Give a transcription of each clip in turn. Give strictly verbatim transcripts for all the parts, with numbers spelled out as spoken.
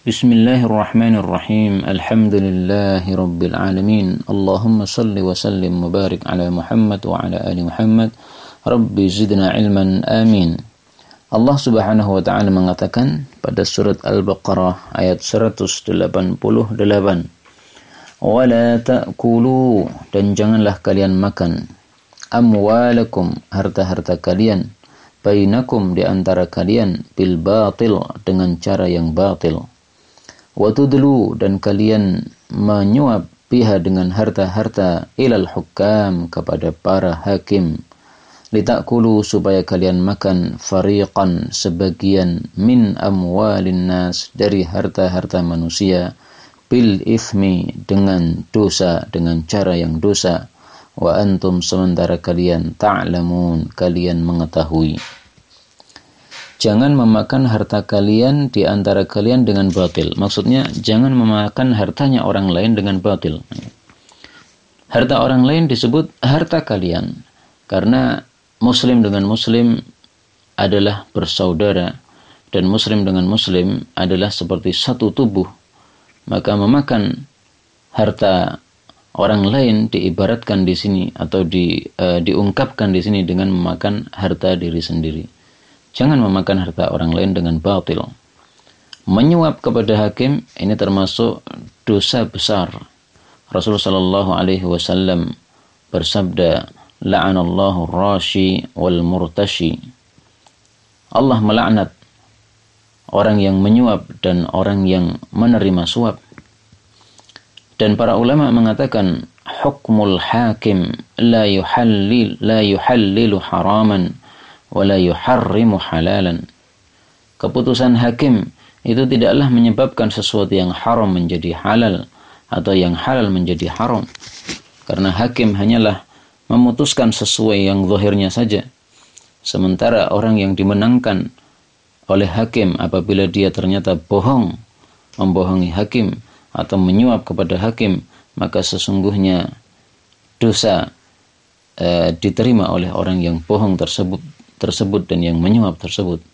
Bismillahirrahmanirrahim. Alhamdulillahi rabbil alamin. Allahumma salli wa sallim mubarik ala Muhammad wa ala ali Muhammad. Rabbi zidna ilman, amin. Allah subhanahu wa ta'ala mengatakan pada surat Al-Baqarah ayat seratus delapan puluh delapan. Wala ta'kulu, dan janganlah kalian makan, amwalakum, harta-harta kalian, bainakum, di antara kalian, bil batil, dengan cara yang batil. Watudlu, dan kalian menyuap biha, dengan harta-harta, ilal hukam, kepada para hakim. Litakulu, supaya kalian makan, fariqan, sebagian, min amwalin nas, dari harta-harta manusia, bil ifmi, dengan dosa, dengan cara yang dosa. Wa antum, sementara kalian, ta'lamun, kalian mengetahui. Jangan memakan harta kalian di antara kalian dengan batil. Maksudnya, jangan memakan hartanya orang lain dengan batil. Harta orang lain disebut harta kalian, karena muslim dengan muslim adalah bersaudara, dan muslim dengan muslim adalah seperti satu tubuh. Maka memakan harta orang lain diibaratkan di sini, atau di, uh, diungkapkan di sini dengan memakan harta diri sendiri. Jangan memakan harta orang lain dengan batil. Menyuap kepada hakim, ini termasuk dosa besar. Rasulullah sallallahu alaihi wasallam bersabda, la'anallahu rashi wal murtashi. Allah melaknat orang yang menyuap dan orang yang menerima suap. Dan para ulama mengatakan, hukmul hakim la yuhallil la yuhallilu haraman wala yuharrimu halalan. Keputusan hakim itu tidaklah menyebabkan sesuatu yang haram menjadi halal, atau yang halal menjadi haram. Karena hakim hanyalah memutuskan sesuai yang zahirnya saja. Sementara orang yang dimenangkan oleh hakim, apabila dia ternyata bohong, membohongi hakim, atau menyuap kepada hakim, maka sesungguhnya dosa e, diterima oleh orang yang bohong tersebut tersebut dan yang menyuap tersebut.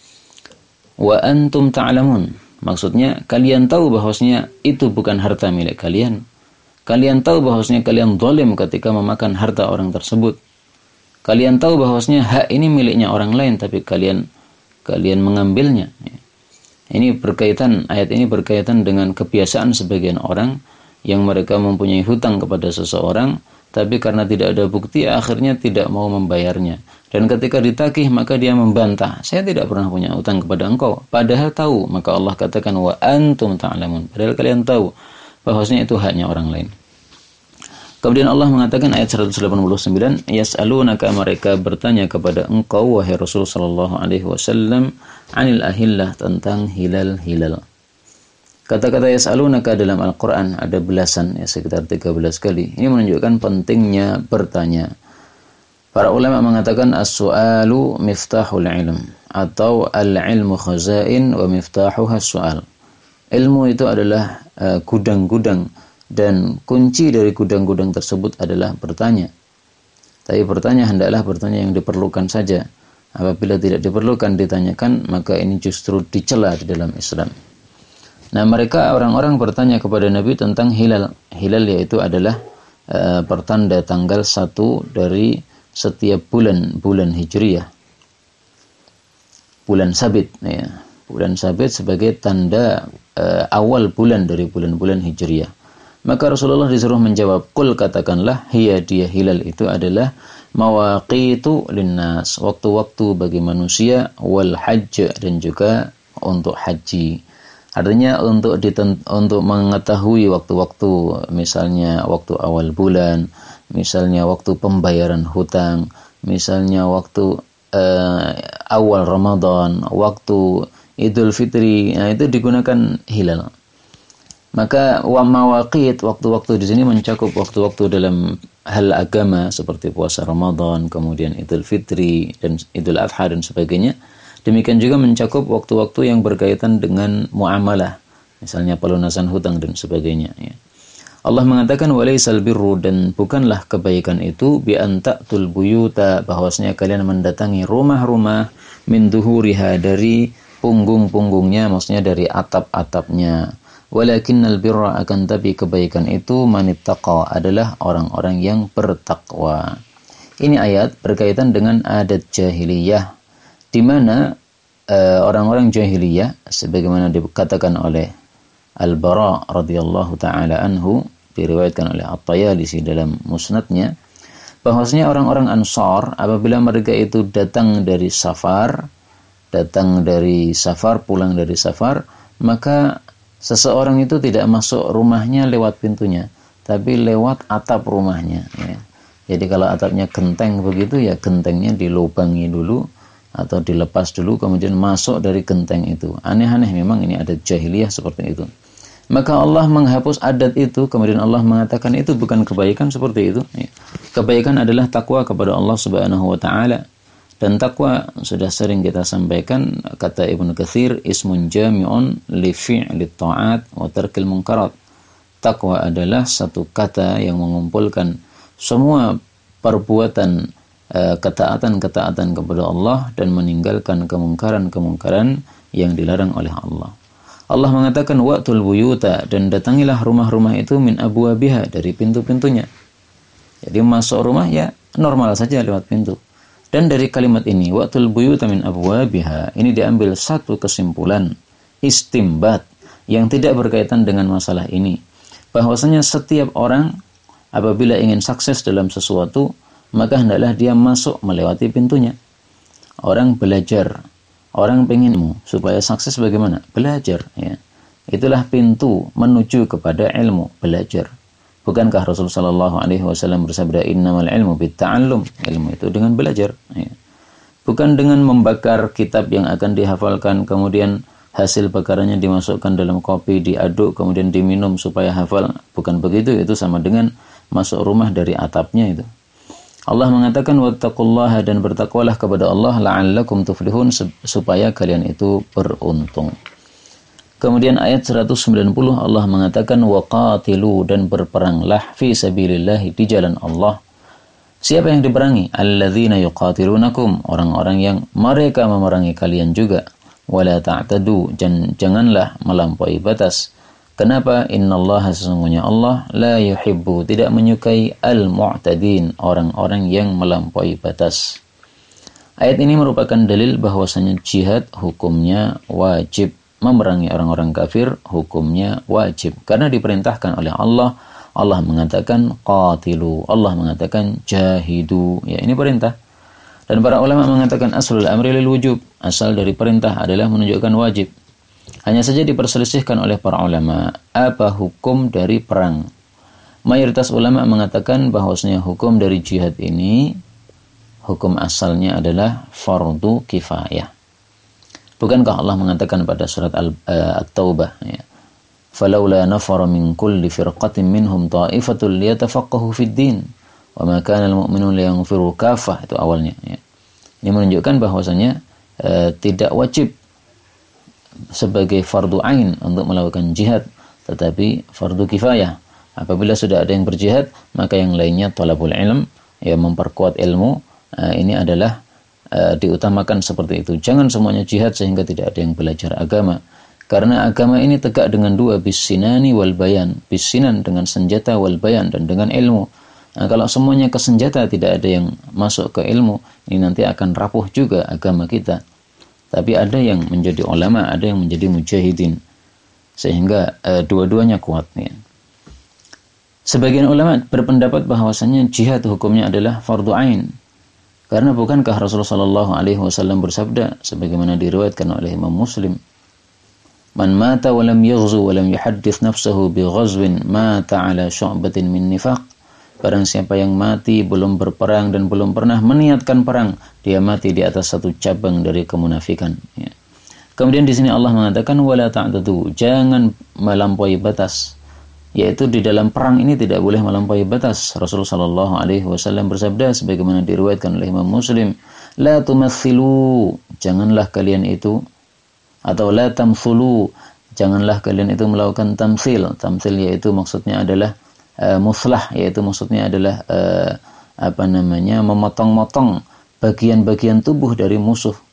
Wa antum ta'lamun, maksudnya kalian tahu bahwasanya itu bukan harta milik kalian. Kalian tahu bahwasanya kalian zalim ketika memakan harta orang tersebut. Kalian tahu bahwasanya hak ini miliknya orang lain, tapi kalian kalian mengambilnya. Ini berkaitan, ayat ini berkaitan dengan kebiasaan sebagian orang yang mereka mempunyai hutang kepada seseorang, tapi karena tidak ada bukti, akhirnya tidak mau membayarnya. Dan ketika ditagih, maka dia membantah, saya tidak pernah punya hutang kepada engkau. Padahal tahu, maka Allah katakan, wa antum ta'lamun. Padahal kalian tahu bahwasanya itu haknya orang lain. Kemudian Allah mengatakan ayat seratus delapan puluh sembilan, yas'alunaka, mereka bertanya kepada engkau wahai Rasul sallallahu alaihi wasallam, anil ahillah, tentang hilal-hilal. Kata-kata yas'alunaka dalam Al-Qur'an ada belasan, ya sekitar tiga belas kali. Ini menunjukkan pentingnya bertanya. Para ulama mengatakan as-su'alu miftahul ilm, atau al-ilmu khazain wa miftahuha as-su'al. Ilmu itu adalah uh, gudang-gudang, dan kunci dari gudang-gudang tersebut adalah bertanya. Tapi bertanya hendaklah bertanya yang diperlukan saja. Apabila tidak diperlukan ditanyakan, maka ini justru dicela di dalam Islam. Nah, mereka orang-orang bertanya kepada Nabi tentang hilal. Hilal yaitu adalah uh, pertanda tanggal satu dari setiap bulan bulan Hijriyah. Bulan sabit, ya. Bulan sabit sebagai tanda uh, awal bulan dari bulan-bulan Hijriyah. Maka Rasulullah disuruh menjawab, qul, katakanlah, hiya, dia hilal itu adalah mawaqitu linnas, waktu-waktu bagi manusia, wal hajj, dan juga untuk haji. Artinya untuk ditent- untuk mengetahui waktu-waktu, misalnya waktu awal bulan, misalnya waktu pembayaran hutang, misalnya waktu uh, awal Ramadan, waktu Idul Fitri, nah itu digunakan hilal. Maka wa mawaqit, waktu-waktu di sini mencakup waktu-waktu dalam hal agama seperti puasa Ramadan, kemudian Idul Fitri dan Idul Adha dan sebagainya. Demikian juga mencakup waktu-waktu yang berkaitan dengan muamalah, misalnya pelunasan hutang dan sebagainya, ya. Allah mengatakan walaisal birru, dan bukanlah kebaikan itu bi an ta'tul buyuta, bahwasanya kalian mendatangi rumah-rumah min duhuriha, dari punggung-punggungnya, maksudnya dari atap-atapnya. Walakinnal birra, akan tapi kebaikan itu manittaqa, adalah orang-orang yang bertakwa. Ini ayat berkaitan dengan adat jahiliyah, di mana uh, orang-orang jahiliyah sebagaimana dikatakan oleh Al-Bara radhiyallahu taala anhu, diriwayatkan oleh At-Tayalisi dalam musnadnya, bahwasanya orang-orang Ansar apabila mereka itu datang dari safar, datang dari safar, pulang dari safar, maka seseorang itu tidak masuk rumahnya lewat pintunya, tapi lewat atap rumahnya. Ya. Jadi kalau atapnya genteng begitu, ya gentengnya dilubangi dulu atau dilepas dulu, kemudian masuk dari genteng itu. Aneh-aneh memang, ini adat jahiliyah seperti itu. Maka Allah menghapus adat itu, kemudian Allah mengatakan itu bukan kebaikan seperti itu. Ya. Kebaikan adalah takwa kepada Allah Subhanahu wa taala. Dan takwa sudah sering kita sampaikan, kata Ibnu Katsir, ismun jami'un li fi'li ta'at wa tarkil munkarat. Takwa adalah satu kata yang mengumpulkan semua perbuatan uh, ketaatan-ketaatan kepada Allah dan meninggalkan kemungkaran-kemungkaran yang dilarang oleh Allah. Allah mengatakan wa'tul buyuta, dan datangilah rumah-rumah itu min abwabiha, dari pintu-pintunya. Jadi masuk rumah ya normal saja lewat pintu. Dan dari kalimat ini wa'tul buyuta min abwabiha, ini diambil satu kesimpulan istimbat yang tidak berkaitan dengan masalah ini, bahwasanya setiap orang apabila ingin sukses dalam sesuatu, maka hendaklah dia masuk melewati pintunya. Orang belajar, orang penginmu supaya sukses bagaimana? Belajar. Ya. Itulah pintu menuju kepada ilmu, belajar. Bukankah Rasulullah Shallallahu Alaihi Wasallam bersabda, Innamal ilmu bitta'allum, ilmu itu dengan belajar. Ya. Bukan dengan membakar kitab yang akan dihafalkan, kemudian hasil bakarannya dimasukkan dalam kopi, diaduk, kemudian diminum supaya hafal. Bukan begitu, itu sama dengan masuk rumah dari atapnya itu. Allah mengatakan wattaqullaha, dan bertakwalah kepada Allah, la'allakum tuflihun, supaya kalian itu beruntung. Kemudian ayat seratus sembilan puluh Allah mengatakan waqatilu, dan berperanglah fi sabilillah, di jalan Allah. Siapa yang diperangi? Alladzina yuqatilunakum, orang-orang yang mereka memerangi kalian juga. Wala ta'tadu, dan janganlah melampaui batas. Kenapa? Innallaha, sesungguhnya Allah, la yuhibbu, tidak menyukai al-mu'tadin, orang-orang yang melampaui batas. Ayat ini merupakan dalil bahwasanya jihad hukumnya wajib. Memerangi orang-orang kafir hukumnya wajib, karena diperintahkan oleh Allah. Allah mengatakan qatilu, Allah mengatakan jahidu. Ya, ini perintah. Dan para ulama mengatakan aslul amri lil wujub, asal dari perintah adalah menunjukkan wajib. Hanya saja diperselisihkan oleh para ulama apa hukum dari perang. Mayoritas ulama mengatakan bahwasanya hukum dari jihad ini, hukum asalnya adalah fardu kifayah. Bukankah Allah mengatakan pada surat At-Taubah, ya, falaula nafara min kulli firqatin minhum ta'ifatul liyatafaqahu fid din wa ma kana al-mu'minun liyanfiru kaffah, itu awalnya. Ya. Ini menunjukkan bahwasanya e, tidak wajib sebagai fardu ain untuk melakukan jihad, tetapi fardu kifayah. Apabila sudah ada yang berjihad, maka yang lainnya talabul ilm, ya, memperkuat ilmu, e, ini adalah e, diutamakan seperti itu. Jangan semuanya jihad sehingga tidak ada yang belajar agama. Karena agama ini tegak dengan dua, bisinani wal bayan, bisinan dengan senjata, wal bayan, dan dengan ilmu. Nah, kalau semuanya ke senjata, tidak ada yang masuk ke ilmu, ini nanti akan rapuh juga agama kita. Tapi ada yang menjadi ulama, ada yang menjadi mujahidin, sehingga e, dua-duanya kuat. Ya. Sebagian ulama berpendapat bahwasanya jihad hukumnya adalah fardu ain. Karena bukankah Rasulullah Shallallahu Alaihi Wasallam bersabda, sebagaimana diriwayatkan oleh Imam Muslim, Man mata walam yaghzu walam yuhaddits nafsahu bi ghazwin mata ala syu'batin min nifaq. Barang siapa yang mati belum berperang dan belum pernah meniatkan perang, dia mati di atas satu cabang dari kemunafikan. Ya. Kemudian di sini Allah mengatakan wala ta'tadu, jangan melampaui batas. Yaitu di dalam perang ini tidak boleh melampaui batas. Rasulullah Shallallahu Alaihi Wasallam bersabda, sebagaimana diriwayatkan oleh Imam Muslim, la tumathilu, janganlah kalian itu, atau la tamthulu, janganlah kalian itu melakukan tamthil. Tamthil yaitu maksudnya adalah Uh, muslah, yaitu maksudnya adalah uh, apa namanya memotong-motong bagian-bagian tubuh dari musuh.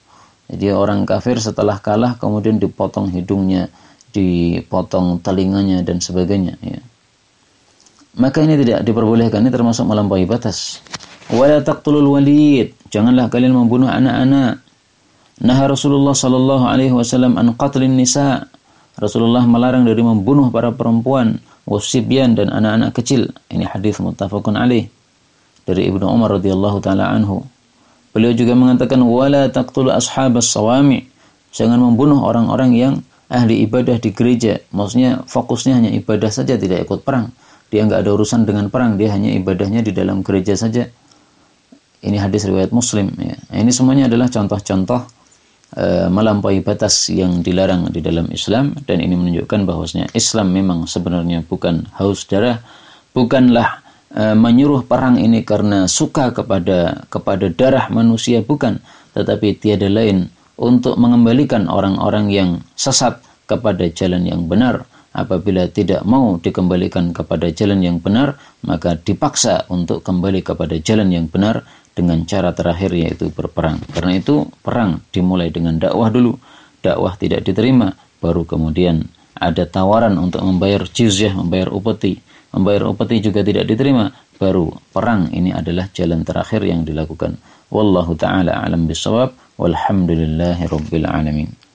Jadi orang kafir setelah kalah kemudian dipotong hidungnya, dipotong telinganya dan sebagainya. Ya. Maka ini tidak diperbolehkan, ini termasuk melampaui batas. Wala taqtulul walid, janganlah kalian membunuh anak-anak. Nah Rasulullah sallallahu alaihi wasallam an qatlin nisa. Rasulullah melarang dari membunuh para perempuan, wasibyan dan anak-anak kecil. Ini hadis muttafaqun alaih dari Ibnu Umar radhiyallahu taala anhu. Beliau juga mengatakan wala taqtul ashabas sawami. Jangan membunuh orang-orang yang ahli ibadah di gereja. Maksudnya fokusnya hanya ibadah saja, tidak ikut perang. Dia enggak ada urusan dengan perang, dia hanya ibadahnya di dalam gereja saja. Ini hadis riwayat Muslim ya. Ini semuanya adalah contoh-contoh e, melampaui batas yang dilarang di dalam Islam, dan ini menunjukkan bahwasanya Islam memang sebenarnya bukan haus darah, bukanlah menyuruh perang ini karena suka kepada kepada darah manusia, bukan, tetapi tiada lain untuk mengembalikan orang-orang yang sesat kepada jalan yang benar. Apabila tidak mau dikembalikan kepada jalan yang benar, maka dipaksa untuk kembali kepada jalan yang benar dengan cara terakhir, yaitu berperang. Karena itu perang dimulai dengan dakwah dulu. Dakwah tidak diterima, baru kemudian ada tawaran untuk membayar jizyah, membayar upeti. Membayar upeti juga tidak diterima, baru perang. Ini adalah jalan terakhir yang dilakukan. Wallahu ta'ala a'lam bishawab, walhamdulillahi rabbil alamin.